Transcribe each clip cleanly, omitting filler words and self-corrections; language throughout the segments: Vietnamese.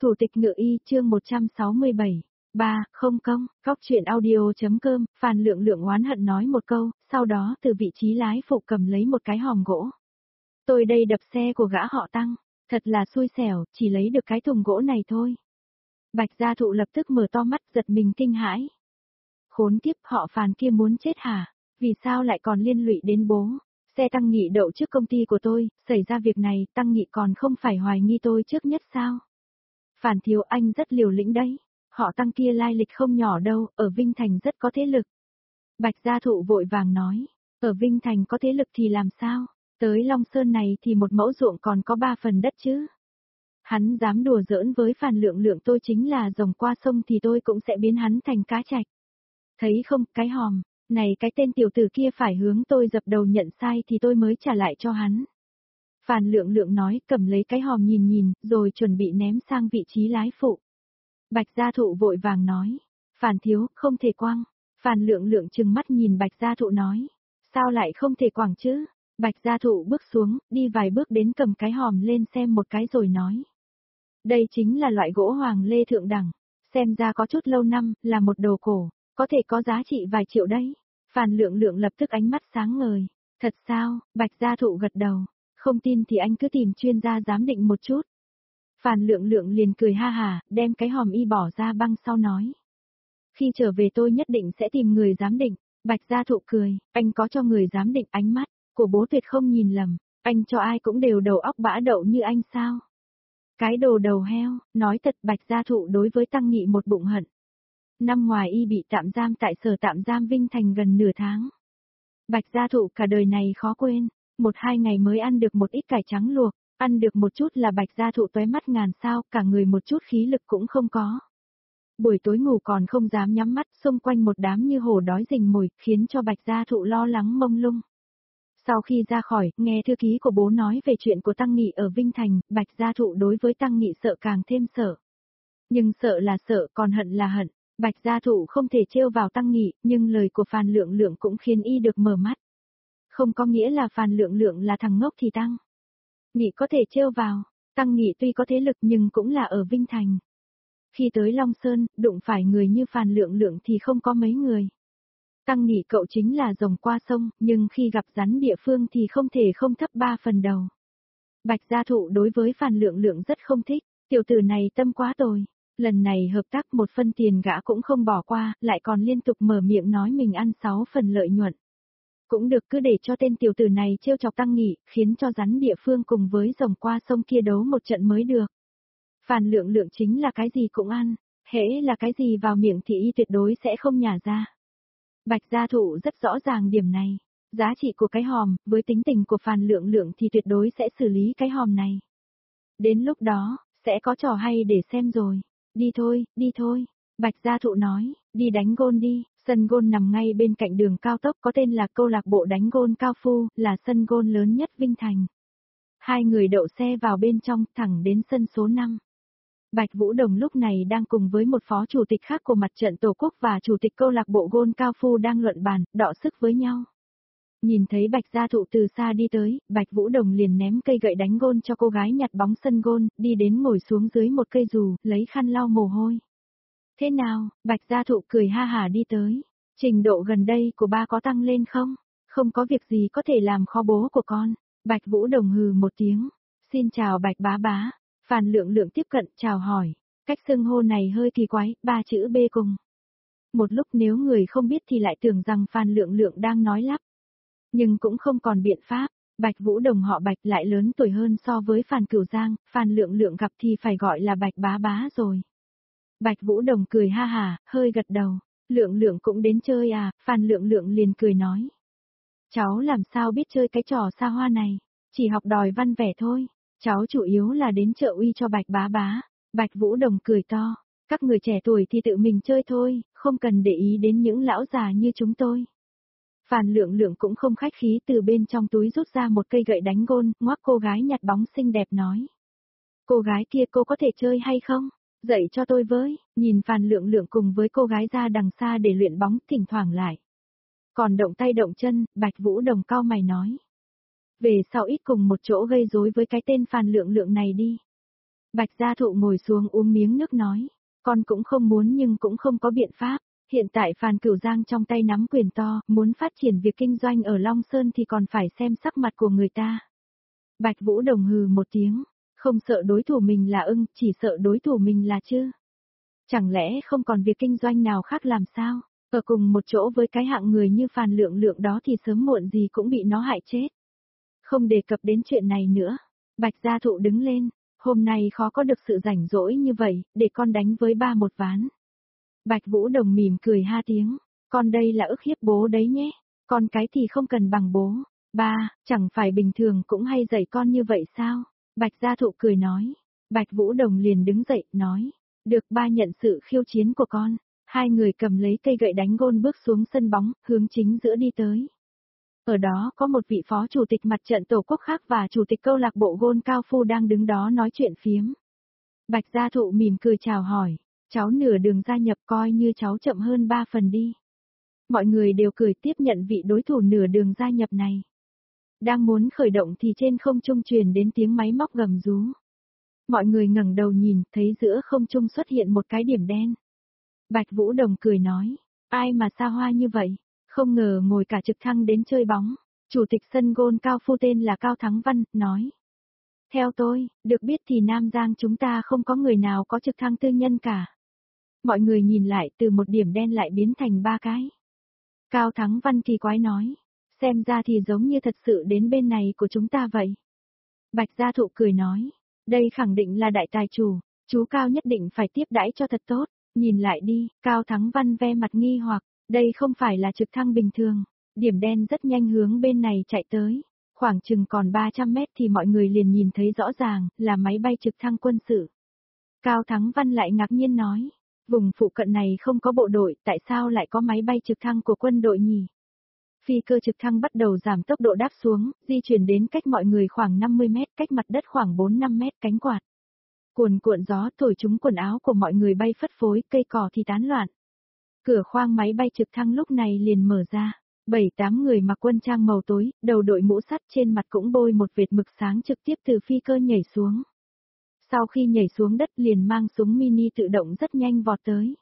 Thủ tịch Ngự Y chương 167. 3. Không công, góc chuyện audio.com, Phan Lượng Lượng oán hận nói một câu, sau đó từ vị trí lái phụ cầm lấy một cái hòm gỗ. Tôi đây đập xe của gã họ Tăng, thật là xui xẻo, chỉ lấy được cái thùng gỗ này thôi. Bạch Gia Thụ lập tức mở to mắt giật mình kinh hãi. Khốn kiếp, họ Phàn kia muốn chết hả? Vì sao lại còn liên lụy đến bố? Xe Tăng Nghị đậu trước công ty của tôi, xảy ra việc này, Tăng Nghị còn không phải hoài nghi tôi trước nhất sao? Phàn thiếu, anh rất liều lĩnh đấy. Họ Tăng kia lai lịch không nhỏ đâu, ở Vinh Thành rất có thế lực. Bạch Gia Thụ vội vàng nói, ở Vinh Thành có thế lực thì làm sao? Tới Long Sơn này thì một mẫu ruộng còn có 3 phần đất chứ. Hắn dám đùa giỡn với Phan Lượng Lượng, tôi chính là rồng qua sông thì tôi cũng sẽ biến hắn thành cá trạch. Thấy không, cái hòm, này cái tên tiểu tử kia phải hướng tôi dập đầu nhận sai thì tôi mới trả lại cho hắn. Phan Lượng Lượng nói, cầm lấy cái hòm nhìn nhìn, rồi chuẩn bị ném sang vị trí lái phụ. Bạch Gia Thụ vội vàng nói, Phan thiếu, không thể quăng. Phan Lượng Lượng trừng mắt nhìn Bạch Gia Thụ nói, sao lại không thể quăng chứ? Bạch Gia Thụ bước xuống, đi vài bước đến cầm cái hòm lên xem một cái rồi nói. Đây chính là loại gỗ hoàng lê thượng đẳng, xem ra có chút lâu năm, là một đồ cổ, có thể có giá trị vài triệu đấy. Phan Lượng Lượng lập tức ánh mắt sáng ngời, thật sao? Bạch Gia Thụ gật đầu, không tin thì anh cứ tìm chuyên gia giám định một chút. Phan Lượng Lượng liền cười ha hả, đem cái hòm y bỏ ra băng sau nói. Khi trở về tôi nhất định sẽ tìm người giám định. Bạch Gia Thụ cười, anh có cho người giám định, ánh mắt của bố tuyệt không nhìn lầm, anh cho ai cũng đều đầu óc bã đậu như anh sao? Cái đồ đầu heo, nói thật. Bạch Gia Thụ đối với Tăng Nghị một bụng hận. Năm ngoài y bị tạm giam tại sở tạm giam Vinh Thành gần nửa tháng. Bạch Gia Thụ cả đời này khó quên, 1-2 ngày mới ăn được một ít cải trắng luộc, ăn được một chút là Bạch Gia Thụ tóe mắt ngàn sao, cả người một chút khí lực cũng không có. Buổi tối ngủ còn không dám nhắm mắt, xung quanh một đám như hổ đói rình mồi, khiến cho Bạch Gia Thụ lo lắng mông lung. Sau khi ra khỏi, nghe thư ký của bố nói về chuyện của Tăng Nghị ở Vinh Thành, Bạch Gia Thụ đối với Tăng Nghị sợ càng thêm sợ. Nhưng sợ là sợ, còn hận là hận. Bạch Gia Thụ không thể trêu vào Tăng Nghị, nhưng lời của Phan Lượng Lượng cũng khiến y được mở mắt. Không có nghĩa là Phan Lượng Lượng là thằng ngốc thì Tăng Nghị có thể trêu vào. Tăng Nghị tuy có thế lực nhưng cũng là ở Vinh Thành. Khi tới Long Sơn, đụng phải người như Phan Lượng Lượng thì không có mấy người. Tăng Nghị cậu chính là rồng qua sông, nhưng khi gặp rắn địa phương thì không thể không thấp 3 phần đầu. Bạch Gia Thụ đối với Phan Lượng Lượng rất không thích, tiểu tử này tâm quá tồi. Lần này hợp tác 1 phân tiền gã cũng không bỏ qua, lại còn liên tục mở miệng nói mình ăn 6 phần lợi nhuận. Cũng được, cứ để cho tên tiểu tử này trêu chọc Tăng Nghị, khiến cho rắn địa phương cùng với rồng qua sông kia đấu một trận mới được. Phan Lượng Lượng chính là cái gì cũng ăn, hễ là cái gì vào miệng thì y tuyệt đối sẽ không nhả ra. Bạch Gia Thụ rất rõ ràng điểm này, giá trị của cái hòm, với tính tình của Phan Lượng Lượng thì tuyệt đối sẽ xử lý cái hòm này. Đến lúc đó, sẽ có trò hay để xem rồi. Đi thôi, Bạch Gia Thụ nói, đi đánh gôn đi. Sân gôn nằm ngay bên cạnh đường cao tốc có tên là câu lạc bộ đánh gôn Cao Phu, là sân gôn lớn nhất Vinh Thành. Hai người đậu xe vào bên trong, thẳng đến sân số 5. Bạch Vũ Đồng lúc này đang cùng với một phó chủ tịch khác của mặt trận Tổ quốc và chủ tịch câu lạc bộ gôn Cao Phu đang luận bàn, đọ sức với nhau. Nhìn thấy Bạch Gia Thụ từ xa đi tới, Bạch Vũ Đồng liền ném cây gậy đánh gôn cho cô gái nhặt bóng sân gôn, đi đến ngồi xuống dưới một cây dù, lấy khăn lau mồ hôi. Thế nào? Bạch Gia Thụ cười ha hả đi tới. Trình độ gần đây của ba có tăng lên không? Không có việc gì có thể làm khó bố của con. Bạch Vũ Đồng hừ một tiếng. Xin chào Bạch bá bá. Phan Lượng Lượng tiếp cận chào hỏi. Cách xưng hô này hơi kỳ quái, 3 chữ B cùng. Một lúc nếu người không biết thì lại tưởng rằng Phan Lượng Lượng đang nói lắp. Nhưng cũng không còn biện pháp. Bạch Vũ Đồng họ Bạch lại lớn tuổi hơn so với Phan Cửu Giang, Phan Lượng Lượng gặp thì phải gọi là Bạch bá bá rồi. Bạch Vũ Đồng cười ha hả, hơi gật đầu. Lượng Lượng cũng đến chơi à? Phan Lượng Lượng liền cười nói. Cháu làm sao biết chơi cái trò xa hoa này, chỉ học đòi văn vẻ thôi. Cháu chủ yếu là đến trợ uy cho Bạch bá bá. Bạch Vũ Đồng cười to. Các người trẻ tuổi thì tự mình chơi thôi, không cần để ý đến những lão già như chúng tôi. Phan Lượng Lượng cũng không khách khí, từ bên trong túi rút ra một cây gậy đánh gôn, ngoắc cô gái nhặt bóng xinh đẹp nói. Cô gái kia cô có thể chơi hay không? Dạy cho tôi với. Nhìn Phan Lượng Lượng cùng với cô gái ra đằng xa để luyện bóng, thỉnh thoảng lại còn động tay động chân, Bạch Vũ Đồng cau mày nói. Về sau ít cùng một chỗ gây rối với cái tên Phan Lượng Lượng này đi. Bạch Gia Thụ ngồi xuống uống miếng nước nói, con cũng không muốn nhưng cũng không có biện pháp. Hiện tại Phan Cửu Giang trong tay nắm quyền to, muốn phát triển việc kinh doanh ở Long Sơn thì còn phải xem sắc mặt của người ta. Bạch Vũ Đồng hừ một tiếng, không sợ đối thủ mình là ưng, chỉ sợ đối thủ mình là chư. Chẳng lẽ không còn việc kinh doanh nào khác làm sao? Ở cùng một chỗ với cái hạng người như Phan Lượng Lượng đó thì sớm muộn gì cũng bị nó hại chết. Không đề cập đến chuyện này nữa. Bạch Gia Thụ đứng lên, hôm nay khó có được sự rảnh rỗi như vậy, để con đánh với ba một ván. Bạch Vũ Đồng mỉm cười ha tiếng, con đây là ức hiếp bố đấy nhé, con cái thì không cần bằng bố. Ba, chẳng phải bình thường cũng hay dạy con như vậy sao? Bạch Gia Thụ cười nói. Bạch Vũ Đồng liền đứng dậy, nói, được ba nhận sự khiêu chiến của con. Hai người cầm lấy cây gậy đánh gôn bước xuống sân bóng, hướng chính giữa đi tới. Ở đó có một vị phó chủ tịch mặt trận tổ quốc khác và chủ tịch câu lạc bộ gôn cao phu đang đứng đó nói chuyện phiếm. Bạch Gia Thụ mỉm cười chào hỏi, cháu nửa đường gia nhập coi như cháu chậm hơn 3 phần đi. Mọi người đều cười tiếp nhận vị đối thủ nửa đường gia nhập này. Đang muốn khởi động thì trên không trung truyền đến tiếng máy móc gầm rú. Mọi người ngẩng đầu nhìn, thấy giữa không trung xuất hiện một cái điểm đen. Bạch Vũ Đồng cười nói, ai mà xa hoa như vậy, không ngờ ngồi cả trực thăng đến chơi bóng. Chủ tịch sân gôn cao phu tên là Cao Thắng Văn, nói. Theo tôi, được biết thì Nam Giang chúng ta không có người nào có trực thăng tư nhân cả. Mọi người nhìn lại từ một điểm đen lại biến thành 3 cái. Cao Thắng Văn kỳ quái nói, xem ra thì giống như thật sự đến bên này của chúng ta vậy. Bạch Gia Thụ cười nói, đây khẳng định là đại tài chủ, chú Cao nhất định phải tiếp đãi cho thật tốt. Nhìn lại đi, Cao Thắng Văn ve mặt nghi hoặc, đây không phải là trực thăng bình thường. Điểm đen rất nhanh hướng bên này chạy tới. Khoảng chừng còn 300 mét thì mọi người liền nhìn thấy rõ ràng, là máy bay trực thăng quân sự. Cao Thắng Văn lại ngạc nhiên nói, vùng phụ cận này không có bộ đội, tại sao lại có máy bay trực thăng của quân đội nhỉ? Phi cơ trực thăng bắt đầu giảm tốc độ đáp xuống, di chuyển đến cách mọi người khoảng 50 mét, cách mặt đất khoảng 4-5 mét, cánh quạt. Cuồn cuộn gió thổi trúng quần áo của mọi người bay phất phới, cây cỏ thì tán loạn. Cửa khoang máy bay trực thăng lúc này liền mở ra. 7-8 người mặc quân trang màu tối, đầu đội mũ sắt trên mặt cũng bôi một vệt mực sáng trực tiếp từ phi cơ nhảy xuống. Sau khi nhảy xuống đất liền mang súng mini tự động rất nhanh vọt tới.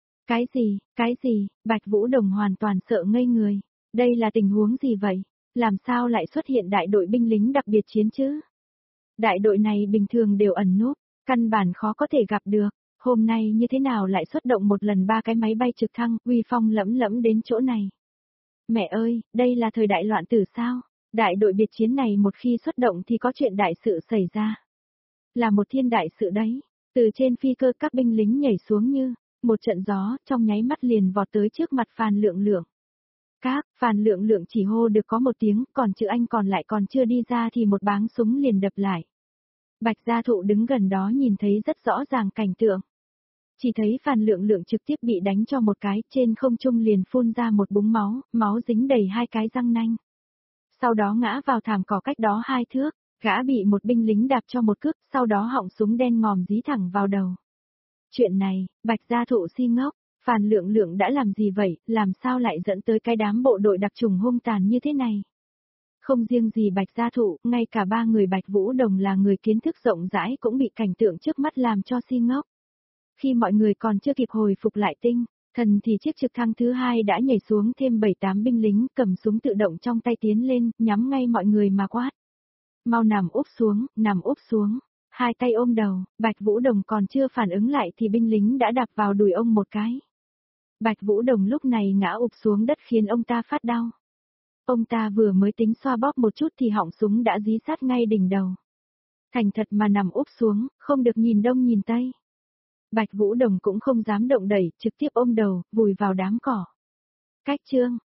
Cái gì, Bạch Vũ Đồng hoàn toàn sợ ngây người. Đây là tình huống gì vậy? Làm sao lại xuất hiện đại đội binh lính đặc biệt chiến chứ? Đại đội này bình thường đều ẩn núp, căn bản khó có thể gặp được. Hôm nay như thế nào lại xuất động một lần 3 cái máy bay trực thăng, uy phong lẫm lẫm đến chỗ này? Mẹ ơi, đây là thời đại loạn tử sao? Đại đội biệt chiến này một khi xuất động thì có chuyện đại sự xảy ra. Là một thiên đại sự đấy. Từ trên phi cơ các binh lính nhảy xuống như một trận gió, trong nháy mắt liền vọt tới trước mặt Phan Lượng Lượng. Phan Lượng Lượng chỉ hô được có một tiếng, còn chữ Anh còn lại còn chưa đi ra thì một báng súng liền đập lại. Bạch Gia Thụ đứng gần đó nhìn thấy rất rõ ràng cảnh tượng. Chỉ thấy Phan Lượng Lượng trực tiếp bị đánh cho một cái, trên không trung liền phun ra một búng máu, máu dính đầy 2 cái răng nanh. Sau đó ngã vào thảm cỏ cách đó 2 thước, gã bị một binh lính đạp cho một cước, sau đó họng súng đen ngòm dí thẳng vào đầu. Chuyện này, Bạch Gia Thụ si ngốc, Phan Lượng Lượng đã làm gì vậy, làm sao lại dẫn tới cái đám bộ đội đặc chủng hung tàn như thế này? Không riêng gì Bạch Gia Thụ, ngay cả 3 người Bạch Vũ Đồng là người kiến thức rộng rãi cũng bị cảnh tượng trước mắt làm cho si ngốc. Khi mọi người còn chưa kịp hồi phục lại tinh thần thì chiếc trực thăng thứ 2 đã nhảy xuống thêm 7-8 binh lính cầm súng tự động trong tay tiến lên, nhắm ngay mọi người mà quát. Mau nằm úp xuống, 2 tay ôm đầu, Bạch Vũ Đồng còn chưa phản ứng lại thì binh lính đã đạp vào đùi ông một cái. Bạch Vũ Đồng lúc này ngã ụp xuống đất khiến ông ta phát đau. Ông ta vừa mới tính xoa bóp một chút thì họng súng đã dí sát ngay đỉnh đầu. Thành thật mà nằm úp xuống, không được nhìn đông nhìn tây. Bạch Vũ Đồng cũng không dám động đẩy, trực tiếp ôm đầu, vùi vào đám cỏ. Cách chương